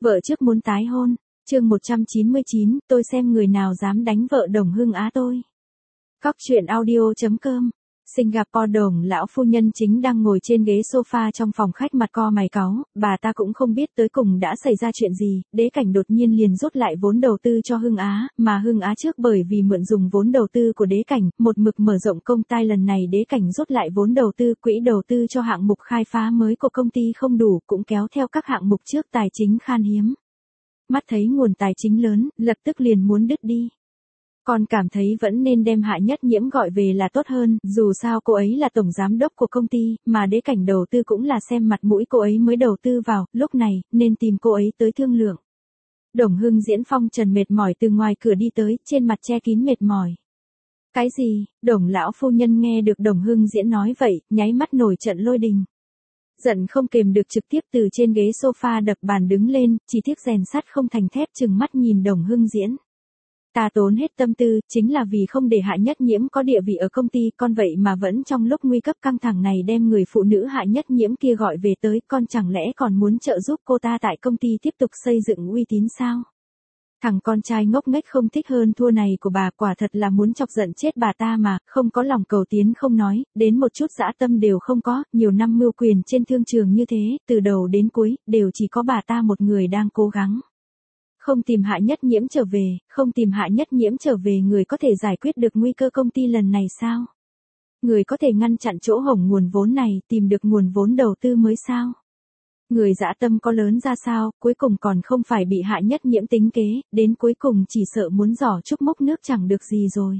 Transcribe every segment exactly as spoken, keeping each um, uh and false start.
Vợ trước muốn tái hôn, chương một trăm chín mươi chín, tôi xem người nào dám đánh vợ Đồng Hưng Á tôi. Cóc truyện audio chấm com. Singapore. Đồng lão phu nhân chính đang ngồi trên ghế sofa trong phòng khách mặt co mày cáu, bà ta cũng không biết tới cùng đã xảy ra chuyện gì, Đế Cảnh đột nhiên liền rút lại vốn đầu tư cho Hưng Á, mà Hưng Á trước bởi vì mượn dùng vốn đầu tư của Đế Cảnh, một mực mở rộng công ty, lần này Đế Cảnh rút lại vốn đầu tư, quỹ đầu tư cho hạng mục khai phá mới của công ty không đủ, cũng kéo theo các hạng mục trước tài chính khan hiếm. Mắt thấy nguồn tài chính lớn, lập tức liền muốn đứt đi. Con cảm thấy vẫn nên đem Hạ Nhất Nhiễm gọi về là tốt hơn, dù sao cô ấy là tổng giám đốc của công ty, mà Đế Cảnh đầu tư cũng là xem mặt mũi cô ấy mới đầu tư vào, lúc này, nên tìm cô ấy tới thương lượng. Đồng Hưng Diễn phong trần mệt mỏi từ ngoài cửa đi tới, trên mặt che kín mệt mỏi. Cái gì? Đồng lão phu nhân nghe được Đồng Hưng Diễn nói vậy, nháy mắt nổi trận lôi đình. Giận không kềm được trực tiếp từ trên ghế sofa đập bàn đứng lên, chỉ tiếc rèn sắt không thành thép, trừng mắt nhìn Đồng Hưng Diễn. Ta tốn hết tâm tư, chính là vì không để Hạ Nhất Nhiễm có địa vị ở công ty, con vậy mà vẫn trong lúc nguy cấp căng thẳng này đem người phụ nữ Hạ Nhất Nhiễm kia gọi về tới, con chẳng lẽ còn muốn trợ giúp cô ta tại công ty tiếp tục xây dựng uy tín sao? Thằng con trai ngốc nghếch không thích hơn thua này của bà quả thật là muốn chọc giận chết bà ta mà, không có lòng cầu tiến không nói, đến một chút dã tâm đều không có, nhiều năm mưu quyền trên thương trường như thế, từ đầu đến cuối, đều chỉ có bà ta một người đang cố gắng. Không tìm Hạ Nhất Nhiễm trở về, không tìm Hạ Nhất Nhiễm trở về người có thể giải quyết được nguy cơ công ty lần này sao? Người có thể ngăn chặn chỗ hổng nguồn vốn này, tìm được nguồn vốn đầu tư mới sao? Người dã tâm có lớn ra sao, cuối cùng còn không phải bị Hạ Nhất Nhiễm tính kế, đến cuối cùng chỉ sợ muốn giỏ trúc múc nước chẳng được gì rồi.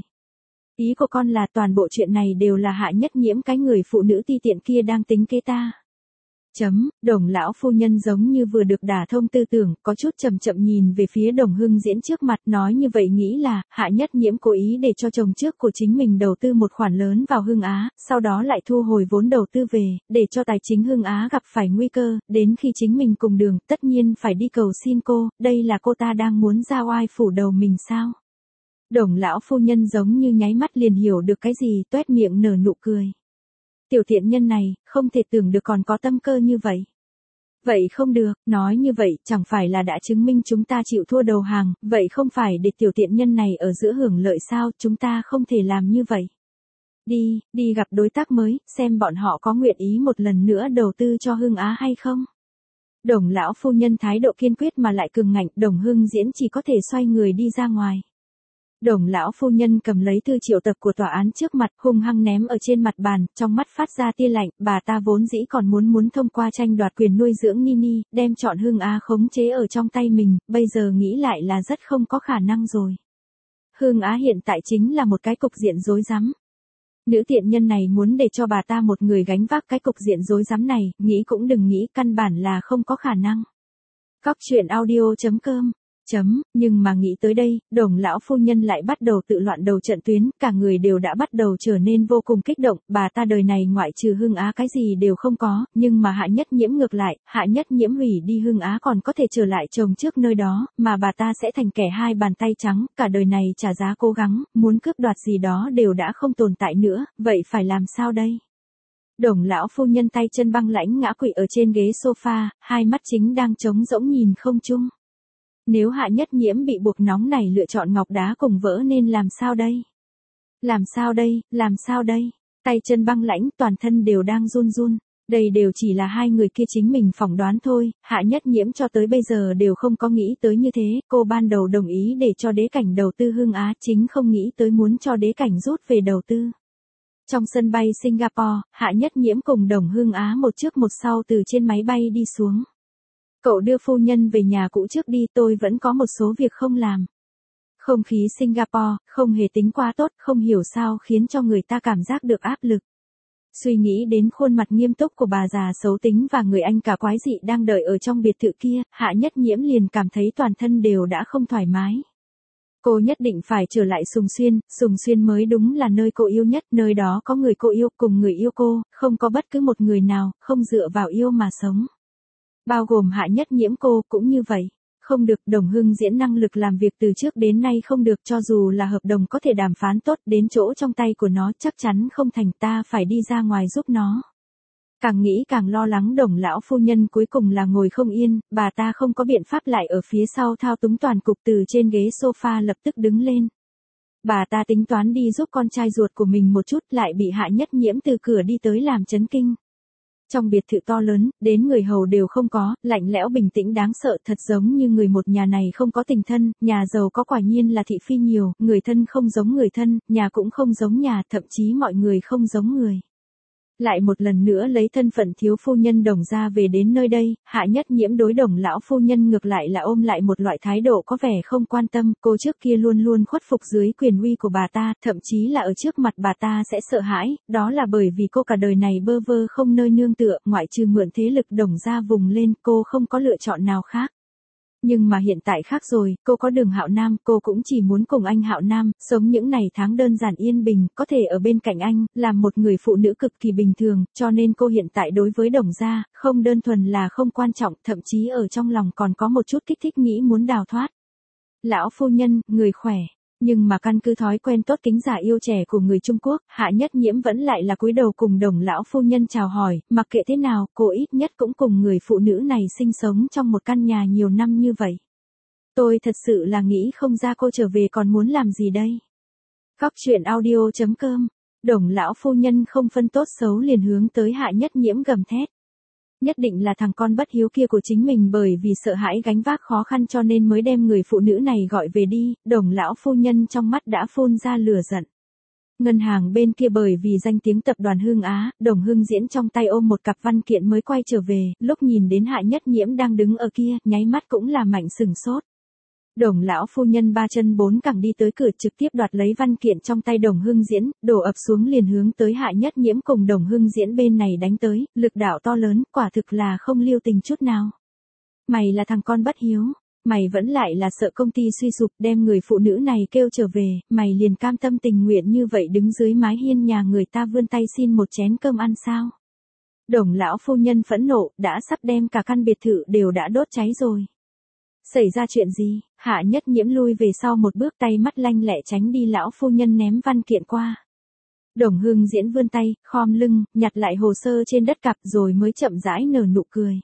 Ý của con là toàn bộ chuyện này đều là Hạ Nhất Nhiễm cái người phụ nữ ti tiện kia đang tính kế ta. Chấm, Đồng lão phu nhân giống như vừa được đả thông tư tưởng, có chút chậm chậm nhìn về phía Đồng Hưng Diễn trước mặt, nói như vậy nghĩ là, Hạ Nhất Nhiễm cố ý để cho chồng trước của chính mình đầu tư một khoản lớn vào Hưng Á, sau đó lại thu hồi vốn đầu tư về, để cho tài chính Hưng Á gặp phải nguy cơ, đến khi chính mình cùng đường, tất nhiên phải đi cầu xin cô, đây là cô ta đang muốn ra oai phủ đầu mình sao? Đồng lão phu nhân giống như nháy mắt liền hiểu được cái gì, toét miệng nở nụ cười. Tiểu thiện nhân này, không thể tưởng được còn có tâm cơ như vậy. Vậy không được, nói như vậy, chẳng phải là đã chứng minh chúng ta chịu thua đầu hàng, vậy không phải để tiểu thiện nhân này ở giữa hưởng lợi sao, chúng ta không thể làm như vậy. Đi, đi gặp đối tác mới, xem bọn họ có nguyện ý một lần nữa đầu tư cho Hưng Á hay không. Đồng lão phu nhân thái độ kiên quyết mà lại cường ngạnh, Đồng Hưng Diễn chỉ có thể xoay người đi ra ngoài. Đồng lão phu nhân cầm lấy thư triệu tập của tòa án trước mặt, hung hăng ném ở trên mặt bàn, trong mắt phát ra tia lạnh, bà ta vốn dĩ còn muốn muốn thông qua tranh đoạt quyền nuôi dưỡng Nini, đem chọn Hưng Á khống chế ở trong tay mình, bây giờ nghĩ lại là rất không có khả năng rồi. Hưng Á hiện tại chính là một cái cục diện rối rắm. Nữ tiện nhân này muốn để cho bà ta một người gánh vác cái cục diện rối rắm này, nghĩ cũng đừng nghĩ, căn bản là không có khả năng. Cóc truyện audio chấm com. Chấm, nhưng mà nghĩ tới đây, Đồng lão phu nhân lại bắt đầu tự loạn đầu trận tuyến, cả người đều đã bắt đầu trở nên vô cùng kích động, bà ta đời này ngoại trừ Hưng Á cái gì đều không có, nhưng mà Hạ Nhất Nhiễm ngược lại, Hạ Nhất Nhiễm hủy đi Hưng Á còn có thể trở lại chồng trước nơi đó, mà bà ta sẽ thành kẻ hai bàn tay trắng, cả đời này trả giá cố gắng, muốn cướp đoạt gì đó đều đã không tồn tại nữa, vậy phải làm sao đây? Đồng lão phu nhân tay chân băng lãnh ngã quỵ ở trên ghế sofa, hai mắt chính đang trống rỗng nhìn không chung. Nếu Hạ Nhất Nhiễm bị buộc nóng này lựa chọn ngọc đá cùng vỡ nên làm sao đây? Làm sao đây, làm sao đây? Tay chân băng lãnh, toàn thân đều đang run run. Đây đều chỉ là hai người kia chính mình phỏng đoán thôi, Hạ Nhất Nhiễm cho tới bây giờ đều không có nghĩ tới như thế, cô ban đầu đồng ý để cho Đế Cảnh đầu tư Hưng Á, chính không nghĩ tới muốn cho Đế Cảnh rút về đầu tư. Trong sân bay Singapore, Hạ Nhất Nhiễm cùng Đồng Hưng Á một trước một sau từ trên máy bay đi xuống. Cậu đưa phu nhân về nhà cũ trước đi, tôi vẫn có một số việc không làm. Không khí Singapore, không hề tính quá tốt, không hiểu sao khiến cho người ta cảm giác được áp lực. Suy nghĩ đến khuôn mặt nghiêm túc của bà già xấu tính và người anh cả quái dị đang đợi ở trong biệt thự kia, Hạ Nhất Nhiễm liền cảm thấy toàn thân đều đã không thoải mái. Cô nhất định phải trở lại Sùng Xuyên, Sùng Xuyên mới đúng là nơi cô yêu nhất, nơi đó có người cô yêu cùng người yêu cô, không có bất cứ một người nào, không dựa vào yêu mà sống. Bao gồm Hạ Nhất Nhiễm cô cũng như vậy. Không được, Đồng Hưng Diễn năng lực làm việc từ trước đến nay không được, cho dù là hợp đồng có thể đàm phán tốt, đến chỗ trong tay của nó chắc chắn không thành, ta phải đi ra ngoài giúp nó. Càng nghĩ càng lo lắng Đồng lão phu nhân cuối cùng là ngồi không yên, bà ta không có biện pháp lại ở phía sau thao túng toàn cục từ trên ghế sofa lập tức đứng lên. Bà ta tính toán đi giúp con trai ruột của mình một chút lại bị Hạ Nhất Nhiễm từ cửa đi tới làm chấn kinh. Trong biệt thự to lớn, đến người hầu đều không có, lạnh lẽo bình tĩnh đáng sợ thật giống như người một nhà này không có tình thân, nhà giàu có quả nhiên là thị phi nhiều, người thân không giống người thân, nhà cũng không giống nhà, thậm chí mọi người không giống người. Lại một lần nữa lấy thân phận thiếu phu nhân Đồng gia về đến nơi đây, Hạ Nhất Nhiễm đối Đồng lão phu nhân ngược lại là ôm lại một loại thái độ có vẻ không quan tâm, cô trước kia luôn luôn khuất phục dưới quyền uy của bà ta, thậm chí là ở trước mặt bà ta sẽ sợ hãi, đó là bởi vì cô cả đời này bơ vơ không nơi nương tựa, ngoại trừ mượn thế lực Đồng gia vùng lên, cô không có lựa chọn nào khác. Nhưng mà hiện tại khác rồi, cô có Đường Hạo Nam, cô cũng chỉ muốn cùng anh Hạo Nam, sống những ngày tháng đơn giản yên bình, có thể ở bên cạnh anh, làm một người phụ nữ cực kỳ bình thường, cho nên cô hiện tại đối với Đồng gia, không đơn thuần là không quan trọng, thậm chí ở trong lòng còn có một chút kích thích nghĩ muốn đào thoát. Lão phu nhân, người khỏe. Nhưng mà căn cứ thói quen tốt kính già yêu trẻ của người Trung Quốc, Hạ Nhất Nhiễm vẫn lại là cúi đầu cùng Đồng lão phu nhân chào hỏi, mặc kệ thế nào, cô ít nhất cũng cùng người phụ nữ này sinh sống trong một căn nhà nhiều năm như vậy. Tôi thật sự là nghĩ không ra cô trở về còn muốn làm gì đây. Góc truyện audio chấm com, Đồng lão phu nhân không phân tốt xấu liền hướng tới Hạ Nhất Nhiễm gầm thét. Nhất định là thằng con bất hiếu kia của chính mình bởi vì sợ hãi gánh vác khó khăn cho nên mới đem người phụ nữ này gọi về đi, Đồng lão phu nhân trong mắt đã phun ra lửa giận. Ngân hàng bên kia bởi vì danh tiếng tập đoàn Hưng Á, Đồng Hưng Diễn trong tay ôm một cặp văn kiện mới quay trở về, lúc nhìn đến Hạ Nhất Nhiễm đang đứng ở kia, nháy mắt cũng là mạnh sừng sốt. Đồng lão phu nhân ba chân bốn cẳng đi tới cửa trực tiếp đoạt lấy văn kiện trong tay Đồng Hưng Diễn, đổ ập xuống liền hướng tới Hạ Nhất Nhiễm cùng Đồng Hưng Diễn bên này đánh tới, lực đạo to lớn, quả thực là không lưu tình chút nào. Mày là thằng con bất hiếu, mày vẫn lại là sợ công ty suy sụp đem người phụ nữ này kêu trở về, mày liền cam tâm tình nguyện như vậy đứng dưới mái hiên nhà người ta vươn tay xin một chén cơm ăn sao? Đồng lão phu nhân phẫn nộ, đã sắp đem cả căn biệt thự đều đã đốt cháy rồi. Xảy ra chuyện gì? Hạ Nhất Nhiễm lui về sau một bước, tay mắt lanh lẹ tránh đi lão phu nhân ném văn kiện qua. Đồng Hưng Diễn vươn tay, khom lưng, nhặt lại hồ sơ trên đất cặp rồi mới chậm rãi nở nụ cười.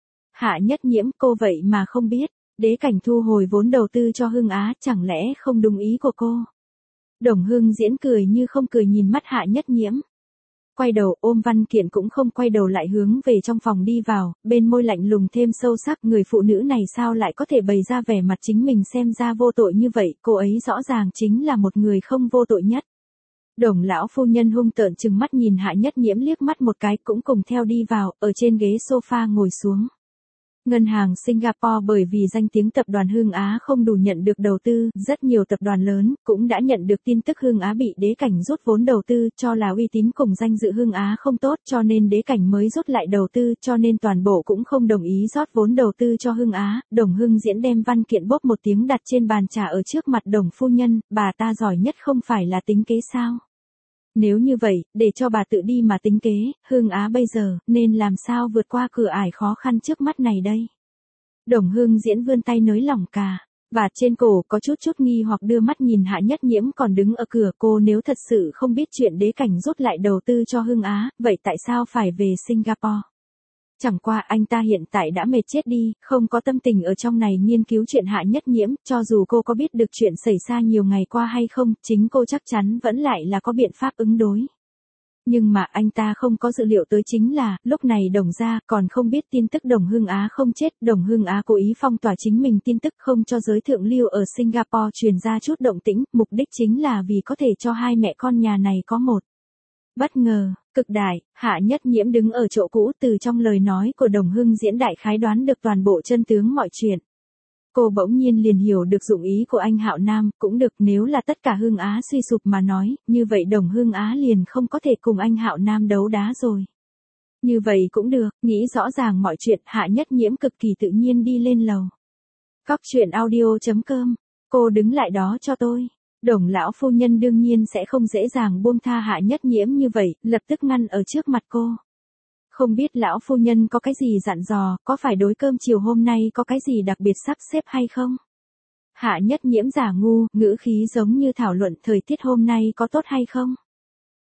Hạ Nhất Nhiễm, cô vậy mà không biết, Đế Cảnh thu hồi vốn đầu tư cho Hưng Á, chẳng lẽ không đúng ý của cô? Đồng Hưng Diễn cười như không cười nhìn mắt Hạ Nhất Nhiễm. Quay đầu ôm văn kiện cũng không quay đầu lại hướng về trong phòng đi vào, bên môi lạnh lùng thêm sâu sắc, người phụ nữ này sao lại có thể bày ra vẻ mặt chính mình xem ra vô tội như vậy, cô ấy rõ ràng chính là một người không vô tội nhất. Đồng lão phu nhân hung tợn chừng mắt nhìn Hạ Nhất Nhiễm liếc mắt một cái cũng cùng theo đi vào, ở trên ghế sofa ngồi xuống. Ngân hàng Singapore bởi vì danh tiếng tập đoàn Hưng Á không đủ nhận được đầu tư, rất nhiều tập đoàn lớn cũng đã nhận được tin tức Hưng Á bị Đế Cảnh rút vốn đầu tư, cho là uy tín cùng danh dự Hưng Á không tốt, cho nên Đế Cảnh mới rút lại đầu tư, cho nên toàn bộ cũng không đồng ý rót vốn đầu tư cho Hưng Á. Đồng Hưng Diễn đem văn kiện bóp một tiếng đặt trên bàn trà ở trước mặt Đồng phu nhân, bà ta giỏi nhất không phải là tính kế sao? Nếu như vậy, để cho bà tự đi mà tính kế, Hưng Á bây giờ, nên làm sao vượt qua cửa ải khó khăn trước mắt này đây? Đồng Hưng Diễn vươn tay nới lỏng cà vạt trên cổ, có chút chút nghi hoặc đưa mắt nhìn Hạ Nhất Nhiễm còn đứng ở cửa. Cô nếu thật sự không biết chuyện Đế Cảnh rút lại đầu tư cho Hưng Á, vậy tại sao phải về Singapore? Chẳng qua anh ta hiện tại đã mệt chết đi, không có tâm tình ở trong này nghiên cứu chuyện Hạ Nhất Nhiễm, cho dù cô có biết được chuyện xảy ra nhiều ngày qua hay không, chính cô chắc chắn vẫn lại là có biện pháp ứng đối. Nhưng mà anh ta không có dự liệu tới chính là, lúc này Đồng gia còn không biết tin tức Đồng Hưng Á không chết, Đồng Hưng Á cố ý phong tỏa chính mình tin tức không cho giới thượng lưu ở Singapore truyền ra chút động tĩnh, mục đích chính là vì có thể cho hai mẹ con nhà này có một bất ngờ, cực đại. Hạ Nhất Nhiễm đứng ở chỗ cũ, từ trong lời nói của Đồng Hưng Diễn đại khái đoán được toàn bộ chân tướng mọi chuyện. Cô bỗng nhiên liền hiểu được dụng ý của anh Hạo Nam, cũng được, nếu là tất cả Hưng Á suy sụp mà nói, như vậy Đồng Hưng Á liền không có thể cùng anh Hạo Nam đấu đá rồi. Như vậy cũng được, nghĩ rõ ràng mọi chuyện, Hạ Nhất Nhiễm cực kỳ tự nhiên đi lên lầu. Góc truyện audio chấm com, cô đứng lại đó cho tôi. Đồng lão phu nhân đương nhiên sẽ không dễ dàng buông tha Hạ Nhất Nhiễm như vậy, lập tức ngăn ở trước mặt cô. Không biết lão phu nhân có cái gì dặn dò, có phải đối cơm chiều hôm nay có cái gì đặc biệt sắp xếp hay không? Hạ Nhất Nhiễm giả ngu, ngữ khí giống như thảo luận thời tiết hôm nay có tốt hay không?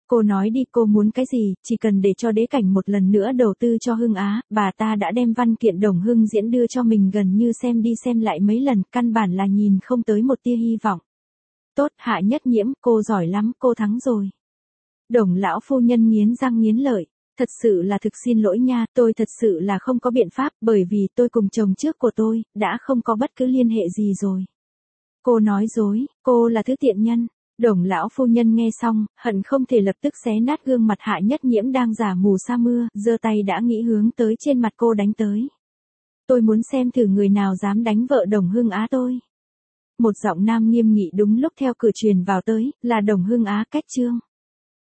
Cô nói đi, cô muốn cái gì, chỉ cần để cho đế cảnh một lần nữa đầu tư cho Hưng Á, bà ta đã đem văn kiện Đồng Hưng diễn đưa cho mình gần như xem đi xem lại mấy lần, căn bản là nhìn không tới một tia hy vọng. Tốt, Hạ Nhất Nhiễm, cô giỏi lắm, cô thắng rồi. Đồng lão phu nhân nghiến răng nghiến lợi. Thật sự là thực xin lỗi nha, tôi thật sự là không có biện pháp, bởi vì tôi cùng chồng trước của tôi, đã không có bất cứ liên hệ gì rồi. Cô nói dối, cô là thứ tiện nhân. Đồng lão phu nhân nghe xong, hận không thể lập tức xé nát gương mặt Hạ Nhất Nhiễm đang giả mù sa mưa, giơ tay đã nghĩ hướng tới trên mặt cô đánh tới. Tôi muốn xem thử người nào dám đánh vợ Đồng Hưng Á tôi. Một giọng nam nghiêm nghị đúng lúc theo cửa truyền vào tới, là Đồng Hưng Á Cách Trương.